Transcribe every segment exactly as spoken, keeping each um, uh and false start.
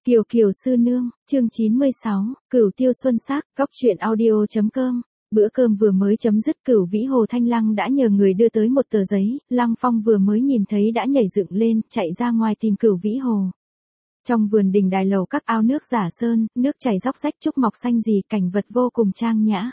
Kiều Kiều sư nương, chương chín mươi sáu, Cửu Tiêu Xuân Sắc, góc truyện audio.com. Bữa cơm vừa mới chấm dứt, Cửu Vĩ Hồ Thanh Lăng đã nhờ người đưa tới một tờ giấy, Lăng Phong vừa mới nhìn thấy đã nhảy dựng lên, chạy ra ngoài tìm Cửu Vĩ Hồ. Trong vườn đình đài lầu các ao nước giả sơn, nước chảy róc rách, trúc mọc xanh rì, cảnh vật vô cùng trang nhã.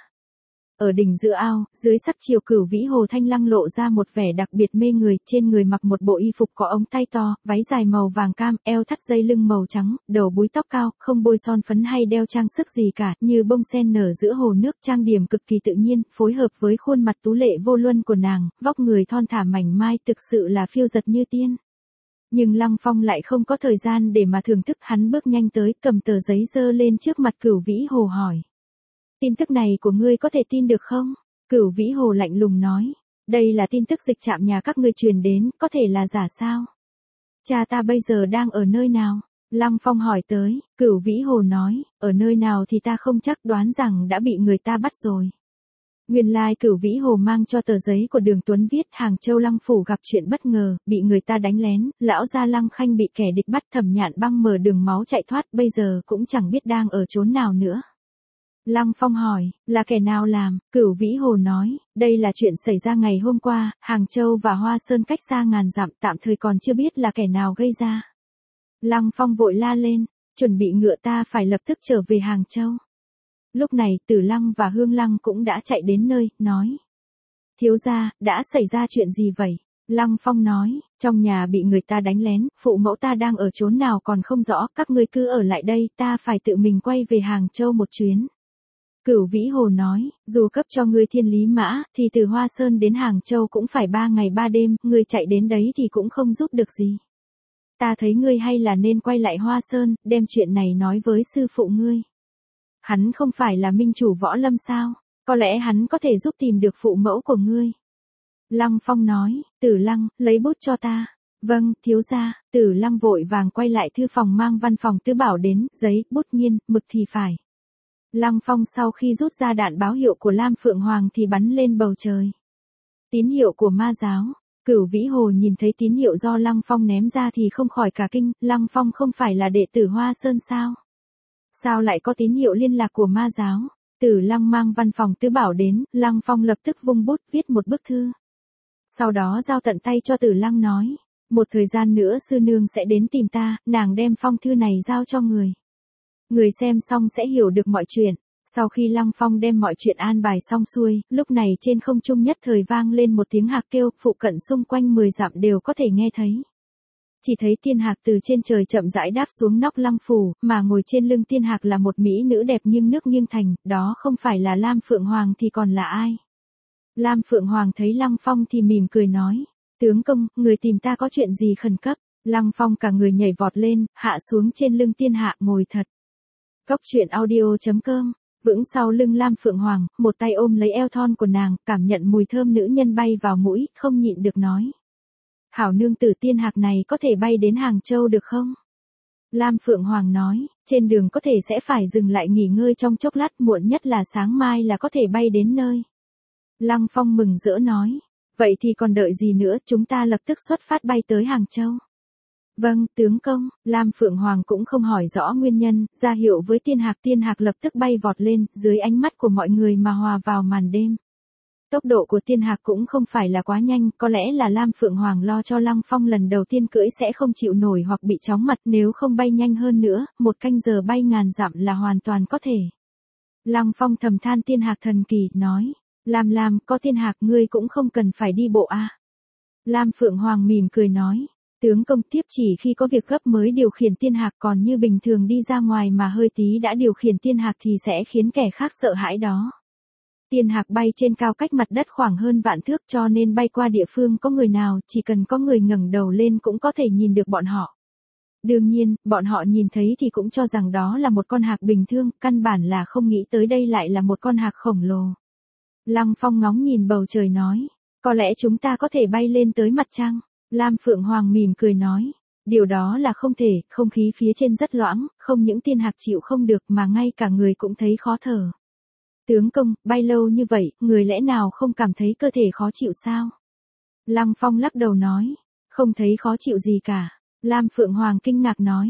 Ở đỉnh giữa ao, dưới sắc chiều, Cửu Vĩ Hồ Thanh Lăng lộ ra một vẻ đặc biệt mê người, trên người mặc một bộ y phục có ống tay to, váy dài màu vàng cam, eo thắt dây lưng màu trắng, đầu búi tóc cao, không bôi son phấn hay đeo trang sức gì cả, như bông sen nở giữa hồ nước, trang điểm cực kỳ tự nhiên, phối hợp với khuôn mặt tú lệ vô luân của nàng, vóc người thon thả mảnh mai, thực sự là phiêu dật như tiên. Nhưng Lăng Phong lại không có thời gian để mà thưởng thức, hắn bước nhanh tới, cầm tờ giấy giơ lên trước mặt Cửu Vĩ Hồ hỏi. Tin tức này của ngươi có thể tin được không? Cửu Vĩ Hồ lạnh lùng nói. Đây là tin tức dịch trạm nhà các ngươi truyền đến, có thể là giả sao? Cha ta bây giờ đang ở nơi nào? Lăng Phong hỏi tới, Cửu Vĩ Hồ nói, ở nơi nào thì ta không chắc, đoán rằng đã bị người ta bắt rồi. Nguyên lai Cửu Vĩ Hồ mang cho tờ giấy của Đường Tuấn viết Hàng Châu Lăng phủ gặp chuyện bất ngờ, bị người ta đánh lén, lão gia Lăng Khanh bị kẻ địch bắt, Thẩm Nhạn Băng mở đường máu chạy thoát, bây giờ cũng chẳng biết đang ở chốn nào nữa. Lăng Phong hỏi, là kẻ nào làm? Cửu Vĩ Hồ nói, đây là chuyện xảy ra ngày hôm qua, Hàng Châu và Hoa Sơn cách xa ngàn dặm, tạm thời còn chưa biết là kẻ nào gây ra. Lăng Phong vội la lên, chuẩn bị ngựa, ta phải lập tức trở về Hàng Châu. Lúc này Tử Lăng và Hương Lăng cũng đã chạy đến nơi, nói. Thiếu gia, đã xảy ra chuyện gì vậy? Lăng Phong nói, trong nhà bị người ta đánh lén, phụ mẫu ta đang ở chốn nào còn không rõ, các ngươi cứ ở lại đây, ta phải tự mình quay về Hàng Châu một chuyến. Cửu Vĩ Hồ nói, dù cấp cho ngươi thiên lý mã, thì từ Hoa Sơn đến Hàng Châu cũng phải ba ngày ba đêm, ngươi chạy đến đấy thì cũng không giúp được gì. Ta thấy ngươi hay là nên quay lại Hoa Sơn, đem chuyện này nói với sư phụ ngươi. Hắn không phải là minh chủ võ lâm sao, có lẽ hắn có thể giúp tìm được phụ mẫu của ngươi. Lăng Phong nói, Tử Lăng, lấy bút cho ta. Vâng, thiếu gia. Tử Lăng vội vàng quay lại thư phòng mang văn phòng Tứ Bảo đến, giấy, bút, nghiên, mực thì phải. Lăng Phong sau khi rút ra đạn báo hiệu của Lam Phượng Hoàng thì bắn lên bầu trời. Tín hiệu của ma giáo. Cửu Vĩ Hồ nhìn thấy tín hiệu do Lăng Phong ném ra thì không khỏi cả kinh, Lăng Phong không phải là đệ tử Hoa Sơn sao? Sao lại có tín hiệu liên lạc của ma giáo? Tử Lăng mang văn phòng Tứ Bảo đến, Lăng Phong lập tức vung bút viết một bức thư. Sau đó giao tận tay cho Tử Lăng nói, một thời gian nữa sư nương sẽ đến tìm ta, nàng đem phong thư này giao cho người. Người xem xong sẽ hiểu được mọi chuyện. Sau khi Lăng Phong đem mọi chuyện an bài xong xuôi, lúc này trên không trung nhất thời vang lên một tiếng hạc kêu, phụ cận xung quanh mười dặm đều có thể nghe thấy. Chỉ thấy tiên hạc từ trên trời chậm rãi đáp xuống nóc lăng phủ, mà ngồi trên lưng tiên hạc là một mỹ nữ đẹp nghiêng nước nghiêng thành, đó không phải là Lam Phượng Hoàng thì còn là ai? Lam Phượng Hoàng thấy Lăng Phong thì mỉm cười nói, tướng công, người tìm ta có chuyện gì khẩn cấp? Lăng Phong cả người nhảy vọt lên, hạ xuống trên lưng tiên hạ, ngồi thật. Góc truyện audio.com, vững sau lưng Lam Phượng Hoàng, một tay ôm lấy eo thon của nàng, cảm nhận mùi thơm nữ nhân bay vào mũi, không nhịn được nói. Hảo nương tử, tiên hạc này có thể bay đến Hàng Châu được không? Lam Phượng Hoàng nói, trên đường có thể sẽ phải dừng lại nghỉ ngơi trong chốc lát, muộn nhất là sáng mai là có thể bay đến nơi. Lăng Phong mừng rỡ nói, vậy thì còn đợi gì nữa, chúng ta lập tức xuất phát bay tới Hàng Châu. Vâng, tướng công. Lam Phượng Hoàng cũng không hỏi rõ nguyên nhân, ra hiệu với tiên hạc, tiên hạc lập tức bay vọt lên, dưới ánh mắt của mọi người mà hòa vào màn đêm. Tốc độ của tiên hạc cũng không phải là quá nhanh, có lẽ là Lam Phượng Hoàng lo cho Lăng Phong lần đầu tiên cưỡi sẽ không chịu nổi hoặc bị chóng mặt, nếu không bay nhanh hơn nữa, một canh giờ bay ngàn dặm là hoàn toàn có thể. Lăng Phong thầm than tiên hạc thần kỳ, nói, Lam Lam, có tiên hạc ngươi cũng không cần phải đi bộ à. Lam Phượng Hoàng mỉm cười nói, tướng công, tiếp chỉ khi có việc gấp mới điều khiển tiên hạc, còn như bình thường đi ra ngoài mà hơi tí đã điều khiển tiên hạc thì sẽ khiến kẻ khác sợ hãi đó. Tiên hạc bay trên cao cách mặt đất khoảng hơn vạn thước, cho nên bay qua địa phương có người nào, chỉ cần có người ngẩng đầu lên cũng có thể nhìn được bọn họ. Đương nhiên, bọn họ nhìn thấy thì cũng cho rằng đó là một con hạc bình thường, căn bản là không nghĩ tới đây lại là một con hạc khổng lồ. Lăng Phong ngóng nhìn bầu trời nói, có lẽ chúng ta có thể bay lên tới mặt trăng. Lam Phượng Hoàng mỉm cười nói, điều đó là không thể, không khí phía trên rất loãng, không những tiên hạc chịu không được mà ngay cả người cũng thấy khó thở. Tướng công, bay lâu như vậy, người lẽ nào không cảm thấy cơ thể khó chịu sao? Lăng Phong lắc đầu nói, không thấy khó chịu gì cả. Lam Phượng Hoàng kinh ngạc nói,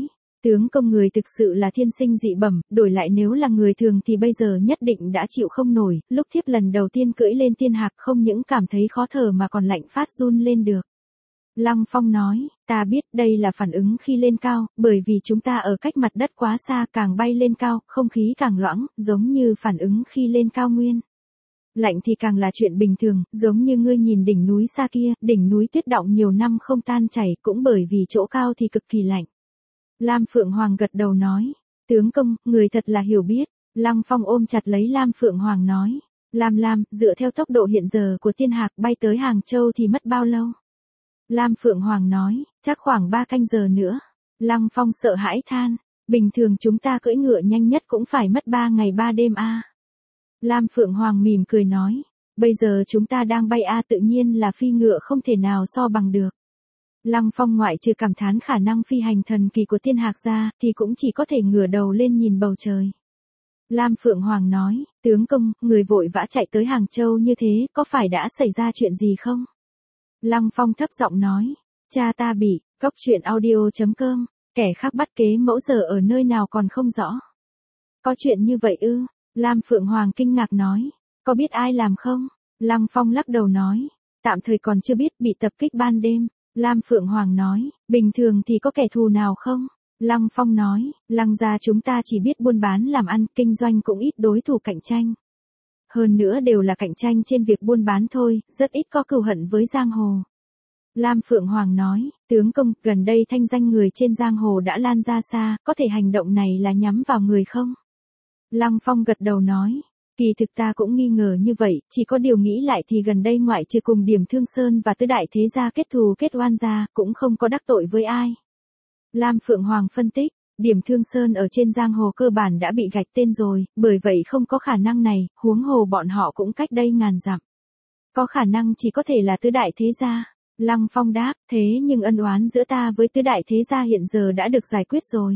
Tướng công người thực sự là thiên sinh dị bẩm, đổi lại nếu là người thường thì bây giờ nhất định đã chịu không nổi, lúc thiếp lần đầu tiên cưỡi lên tiên hạc không những cảm thấy khó thở mà còn lạnh phát run lên được. Lăng Phong nói, ta biết đây là phản ứng khi lên cao, bởi vì chúng ta ở cách mặt đất quá xa, càng bay lên cao, không khí càng loãng, giống như phản ứng khi lên cao nguyên. Lạnh thì càng là chuyện bình thường, giống như ngươi nhìn đỉnh núi xa kia, đỉnh núi tuyết đọng nhiều năm không tan chảy, cũng bởi vì chỗ cao thì cực kỳ lạnh. Lam Phượng Hoàng gật đầu nói, tướng công, người thật là hiểu biết. Lăng Phong ôm chặt lấy Lam Phượng Hoàng nói, Lam Lam, dựa theo tốc độ hiện giờ của tiên hạc bay tới Hàng Châu thì mất bao lâu? Lam Phượng Hoàng nói, chắc khoảng ba canh giờ nữa. Lăng Phong sợ hãi than, bình thường chúng ta cưỡi ngựa nhanh nhất cũng phải mất ba ngày ba đêm a. Lam Phượng Hoàng mỉm cười nói, bây giờ chúng ta đang bay a, tự nhiên là phi ngựa không thể nào so bằng được. Lăng Phong ngoại trừ cảm thán khả năng phi hành thần kỳ của tiên hạc ra, thì cũng chỉ có thể ngửa đầu lên nhìn bầu trời. Lam Phượng Hoàng nói, tướng công, người vội vã chạy tới Hàng Châu như thế, có phải đã xảy ra chuyện gì không? Lăng Phong thấp giọng nói, cha ta bị, cốc truyện audio chấm com, kẻ khác bắt kế mẫu giờ ở nơi nào còn không rõ. Có chuyện như vậy ư? Lam Phượng Hoàng kinh ngạc nói, có biết ai làm không? Lăng Phong lắc đầu nói, tạm thời còn chưa biết, bị tập kích ban đêm. Lam Phượng Hoàng nói, bình thường thì có kẻ thù nào không? Lăng Phong nói, Lăng gia chúng ta chỉ biết buôn bán làm ăn, kinh doanh cũng ít đối thủ cạnh tranh. Hơn nữa đều là cạnh tranh trên việc buôn bán thôi, rất ít có cừu hận với giang hồ. Lam Phượng Hoàng nói, tướng công, gần đây thanh danh người trên giang hồ đã lan ra xa, có thể hành động này là nhắm vào người không? Lăng Phong gật đầu nói, kỳ thực ta cũng nghi ngờ như vậy, chỉ có điều nghĩ lại thì gần đây ngoại trừ cùng Điểm Thương Sơn và tứ đại thế gia kết thù kết oan ra, cũng không có đắc tội với ai. Lam Phượng Hoàng phân tích, Điểm Thương Sơn ở trên giang hồ cơ bản đã bị gạch tên rồi, bởi vậy không có khả năng này, huống hồ bọn họ cũng cách đây ngàn dặm. Có khả năng chỉ có thể là tứ đại thế gia. Lăng Phong đáp, thế nhưng ân oán giữa ta với tứ đại thế gia hiện giờ đã được giải quyết rồi.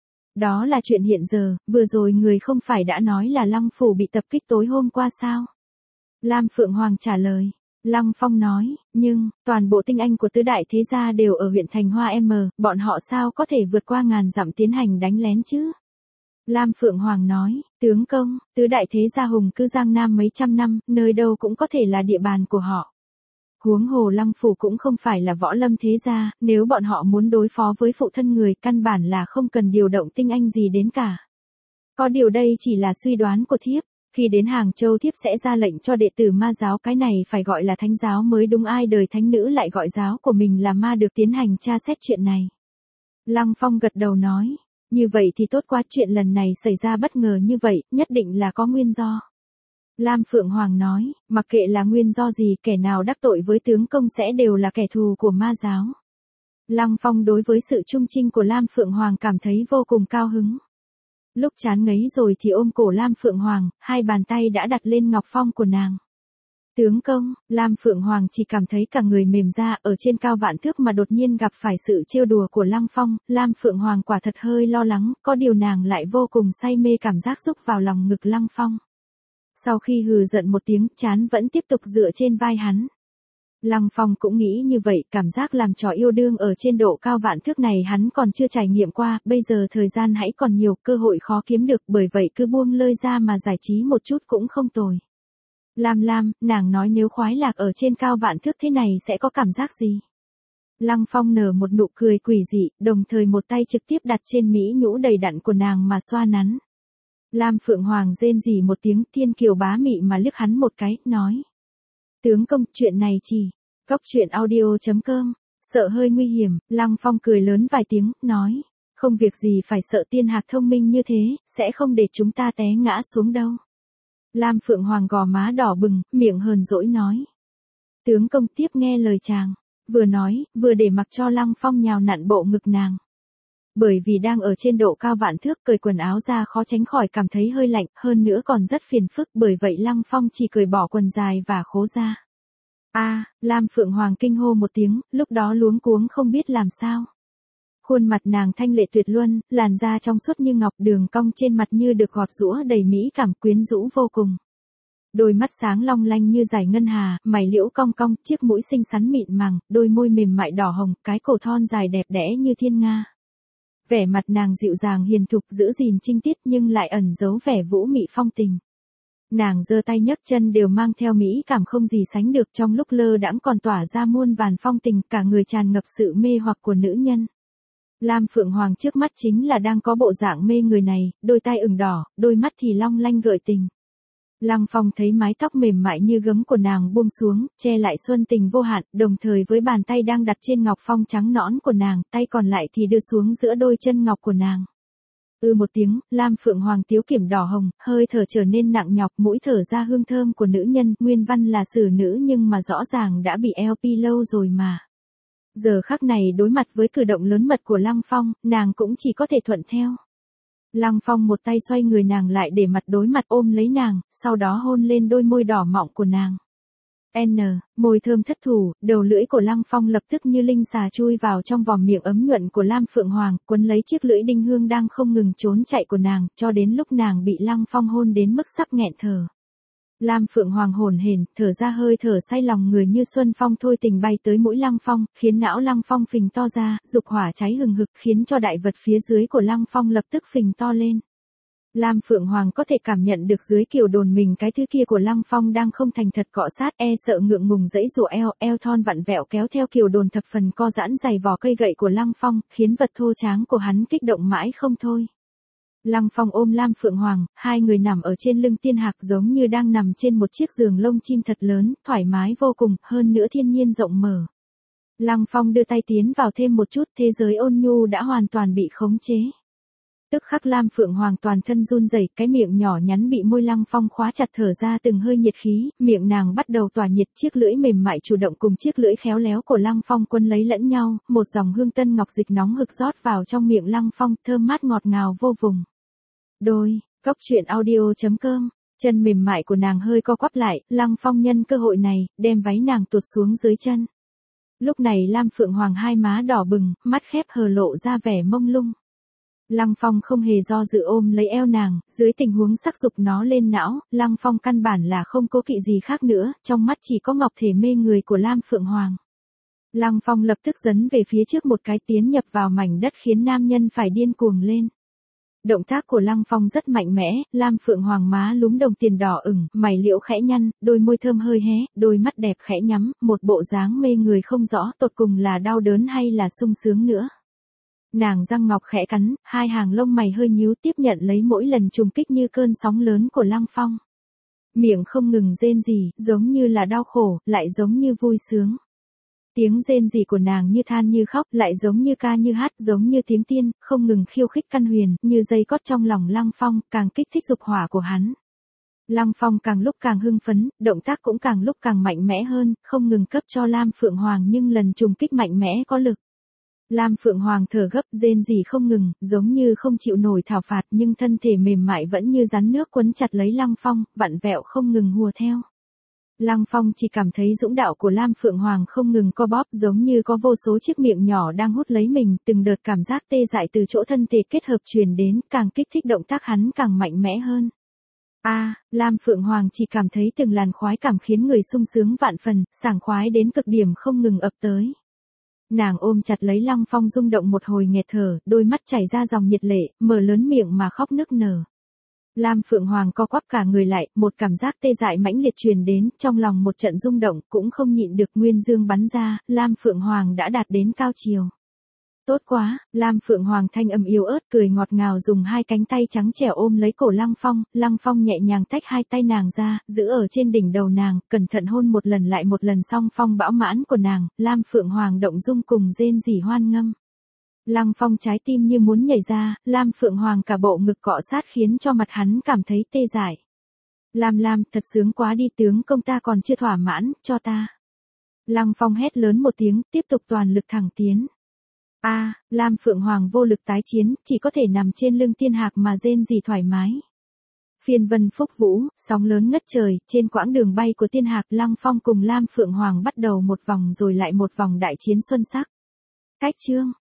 Đó là chuyện hiện giờ, vừa rồi người không phải đã nói là Lăng Phủ bị tập kích tối hôm qua sao? Lam Phượng Hoàng trả lời. Lăng Phong nói, nhưng, toàn bộ tinh anh của tứ đại thế gia đều ở huyện Thành Hoa M, bọn họ sao có thể vượt qua ngàn dặm tiến hành đánh lén chứ? Lam Phượng Hoàng nói, tướng công, tứ đại thế gia hùng cư Giang Nam mấy trăm năm, nơi đâu cũng có thể là địa bàn của họ. Huống hồ Lăng Phủ cũng không phải là võ lâm thế gia, nếu bọn họ muốn đối phó với phụ thân người, căn bản là không cần điều động tinh anh gì đến cả. Có điều đây chỉ là suy đoán của thiếp, khi đến Hàng Châu thiếp sẽ ra lệnh cho đệ tử ma giáo, cái này phải gọi là thánh giáo mới đúng, ai đời thánh nữ lại gọi giáo của mình là ma, được tiến hành tra xét chuyện này. Lăng Phong gật đầu nói, như vậy thì tốt quá, chuyện lần này xảy ra bất ngờ như vậy, nhất định là có nguyên do. Lam Phượng Hoàng nói, mặc kệ là nguyên do gì, kẻ nào đắc tội với tướng công sẽ đều là kẻ thù của ma giáo. Lăng Phong đối với sự trung trinh của Lam Phượng Hoàng cảm thấy vô cùng cao hứng. Lúc chán ngấy rồi thì ôm cổ Lam Phượng Hoàng, hai bàn tay đã đặt lên ngọc phong của nàng. Tướng công, Lam Phượng Hoàng chỉ cảm thấy cả người mềm ra, ở trên cao vạn thước mà đột nhiên gặp phải sự trêu đùa của Lăng Phong, Lam Phượng Hoàng quả thật hơi lo lắng, có điều nàng lại vô cùng say mê cảm giác rúc vào lòng ngực Lăng Phong. Sau khi hừ giận một tiếng, chán vẫn tiếp tục dựa trên vai hắn. Lăng Phong cũng nghĩ như vậy, cảm giác làm trò yêu đương ở trên độ cao vạn thước này hắn còn chưa trải nghiệm qua, bây giờ thời gian hãy còn nhiều, cơ hội khó kiếm được, bởi vậy cứ buông lơi ra mà giải trí một chút cũng không tồi. Lam Lam, nàng nói nếu khoái lạc ở trên cao vạn thước thế này sẽ có cảm giác gì? Lăng Phong nở một nụ cười quỷ dị, đồng thời một tay trực tiếp đặt trên mỹ nhũ đầy đặn của nàng mà xoa nắn. Lam Phượng Hoàng rên rỉ một tiếng, thiên kiều bá mị mà liếc hắn một cái, nói. Tướng công, chuyện này chỉ, cốc truyện audio chấm com, sợ hơi nguy hiểm, Lăng Phong cười lớn vài tiếng, nói. Không việc gì phải sợ, tiên hạc thông minh như thế, sẽ không để chúng ta té ngã xuống đâu. Lam Phượng Hoàng gò má đỏ bừng, miệng hờn dỗi nói. Tướng công tiếp nghe lời chàng, vừa nói, vừa để mặc cho Lăng Phong nhào nặn bộ ngực nàng. Bởi vì đang ở trên độ cao vạn thước, cởi quần áo ra khó tránh khỏi cảm thấy hơi lạnh, hơn nữa còn rất phiền phức, bởi vậy Lăng Phong chỉ cởi bỏ quần dài và khố ra. A, à, Lam Phượng Hoàng kinh hô một tiếng, lúc đó luống cuống không biết làm sao. Khuôn mặt nàng thanh lệ tuyệt luân, làn da trong suốt như ngọc, đường cong trên mặt như được gọt giũa đầy mỹ cảm, quyến rũ vô cùng. Đôi mắt sáng long lanh như dải ngân hà, mày liễu cong cong, chiếc mũi xinh xắn mịn màng, đôi môi mềm mại đỏ hồng, cái cổ thon dài đẹp đẽ như thiên nga. Vẻ mặt nàng dịu dàng hiền thục giữ gìn trinh tiết nhưng lại ẩn giấu vẻ vũ mị phong tình. Nàng giơ tay nhấc chân đều mang theo mỹ cảm không gì sánh được, trong lúc lơ đãng còn tỏa ra muôn vàn phong tình, cả người tràn ngập sự mê hoặc của nữ nhân. Lam Phượng Hoàng trước mắt chính là đang có bộ dạng mê người này, đôi tai ửng đỏ, đôi mắt thì long lanh gợi tình. Lăng Phong thấy mái tóc mềm mại như gấm của nàng buông xuống, che lại xuân tình vô hạn, đồng thời với bàn tay đang đặt trên ngọc phong trắng nõn của nàng, tay còn lại thì đưa xuống giữa đôi chân ngọc của nàng. Ư một tiếng, Lam Phượng Hoàng tiếu kiểm đỏ hồng, hơi thở trở nên nặng nhọc, mũi thở ra hương thơm của nữ nhân, nguyên văn là xử nữ nhưng mà rõ ràng đã bị lờ pê lâu rồi mà. Giờ khắc này đối mặt với cử động lớn mật của Lăng Phong, nàng cũng chỉ có thể thuận theo. Lăng Phong một tay xoay người nàng lại để mặt đối mặt ôm lấy nàng, sau đó hôn lên đôi môi đỏ mọng của nàng. N, môi thơm thất thủ, đầu lưỡi của Lăng Phong lập tức như linh xà chui vào trong vòng miệng ấm nhuận của Lam Phượng Hoàng, quấn lấy chiếc lưỡi đinh hương đang không ngừng trốn chạy của nàng, cho đến lúc nàng bị Lăng Phong hôn đến mức sắp nghẹn thở. Lam Phượng Hoàng hổn hển, thở ra hơi thở say lòng người như xuân phong thôi tình bay tới mũi Lăng Phong, khiến não Lăng Phong phình to ra, dục hỏa cháy hừng hực, khiến cho đại vật phía dưới của Lăng Phong lập tức phình to lên. Lam Phượng Hoàng có thể cảm nhận được dưới kiều đồn mình cái thứ kia của Lăng Phong đang không thành thật cọ sát, e sợ ngượng ngùng dãy rủa eo, eo thon vặn vẹo kéo theo kiều đồn thập phần co giãn dày vò cây gậy của Lăng Phong, khiến vật thô tráng của hắn kích động mãi không thôi. Lăng Phong ôm Lam Phượng Hoàng, hai người nằm ở trên lưng tiên hạc giống như đang nằm trên một chiếc giường lông chim thật lớn, thoải mái vô cùng, hơn nữa thiên nhiên rộng mở. Lăng Phong đưa tay tiến vào thêm một chút, thế giới ôn nhu đã hoàn toàn bị khống chế. Tức khắc Lam Phượng Hoàng toàn thân run rẩy, cái miệng nhỏ nhắn bị môi Lăng Phong khóa chặt thở ra từng hơi nhiệt khí, miệng nàng bắt đầu tỏa nhiệt, chiếc lưỡi mềm mại chủ động cùng chiếc lưỡi khéo léo của Lăng Phong quấn lấy lẫn nhau, một dòng hương tân ngọc dịch nóng hực rót vào trong miệng Lăng Phong, thơm mát ngọt ngào vô vùng. Đôi, góc truyện audio chấm com, chân mềm mại của nàng hơi co quắp lại, Lăng Phong nhân cơ hội này, đem váy nàng tuột xuống dưới chân. Lúc này Lam Phượng Hoàng hai má đỏ bừng, mắt khép hờ lộ ra vẻ mông lung. Lăng Phong không hề do dự ôm lấy eo nàng, dưới tình huống sắc dục nó lên não, Lăng Phong căn bản là không cố kỵ gì khác nữa, trong mắt chỉ có ngọc thể mê người của Lam Phượng Hoàng. Lăng Phong lập tức dấn về phía trước một cái tiến nhập vào mảnh đất khiến nam nhân phải điên cuồng lên. Động tác của Lăng Phong rất mạnh mẽ, Lam Phượng Hoàng má lúm đồng tiền đỏ ửng, mày liễu khẽ nhăn, đôi môi thơm hơi hé, đôi mắt đẹp khẽ nhắm, một bộ dáng mê người không rõ tột cùng là đau đớn hay là sung sướng nữa. Nàng răng ngọc khẽ cắn, hai hàng lông mày hơi nhíu tiếp nhận lấy mỗi lần trùng kích như cơn sóng lớn của Lăng Phong. Miệng không ngừng rên rỉ, giống như là đau khổ, lại giống như vui sướng. Tiếng rên rỉ của nàng như than như khóc, lại giống như ca như hát, giống như tiếng tiên, không ngừng khiêu khích căn huyền, như dây cót trong lòng Lăng Phong, càng kích thích dục hỏa của hắn. Lăng Phong càng lúc càng hưng phấn, động tác cũng càng lúc càng mạnh mẽ hơn, không ngừng cấp cho Lam Phượng Hoàng nhưng lần trùng kích mạnh mẽ có lực. Lam Phượng Hoàng thở gấp, rên rỉ không ngừng, giống như không chịu nổi thảo phạt nhưng thân thể mềm mại vẫn như rắn nước quấn chặt lấy Lăng Phong, vặn vẹo không ngừng hùa theo. Lăng Phong chỉ cảm thấy dũng đạo của Lam Phượng Hoàng không ngừng co bóp giống như có vô số chiếc miệng nhỏ đang hút lấy mình, từng đợt cảm giác tê dại từ chỗ thân thể kết hợp truyền đến, càng kích thích động tác hắn càng mạnh mẽ hơn. A, à, Lam Phượng Hoàng chỉ cảm thấy từng làn khoái cảm khiến người sung sướng vạn phần, sảng khoái đến cực điểm không ngừng ập tới. Nàng ôm chặt lấy Lăng Phong rung động một hồi nghẹt thở, đôi mắt chảy ra dòng nhiệt lệ, mở lớn miệng mà khóc nức nở. Lam Phượng Hoàng co quắp cả người lại, một cảm giác tê dại mãnh liệt truyền đến, trong lòng một trận rung động, cũng không nhịn được nguyên dương bắn ra, Lam Phượng Hoàng đã đạt đến cao chiều. Tốt quá, Lam Phượng Hoàng thanh âm yếu ớt cười ngọt ngào dùng hai cánh tay trắng trẻo ôm lấy cổ Lăng Phong, Lăng Phong nhẹ nhàng tách hai tay nàng ra, giữ ở trên đỉnh đầu nàng, cẩn thận hôn một lần lại một lần song phong bão mãn của nàng, Lam Phượng Hoàng động dung cùng rên rỉ hoan ngâm. Lăng Phong trái tim như muốn nhảy ra, Lam Phượng Hoàng cả bộ ngực cọ sát khiến cho mặt hắn cảm thấy tê dại. Lam Lam, thật sướng quá đi, tướng công ta còn chưa thỏa mãn, cho ta. Lăng Phong hét lớn một tiếng, tiếp tục toàn lực thẳng tiến. A, à, Lam Phượng Hoàng vô lực tái chiến, chỉ có thể nằm trên lưng tiên hạc mà rên rỉ thoải mái. Phiên vân phúc vũ, sóng lớn ngất trời, trên quãng đường bay của tiên hạc Lăng Phong cùng Lam Phượng Hoàng bắt đầu một vòng rồi lại một vòng đại chiến xuân sắc. Cách chương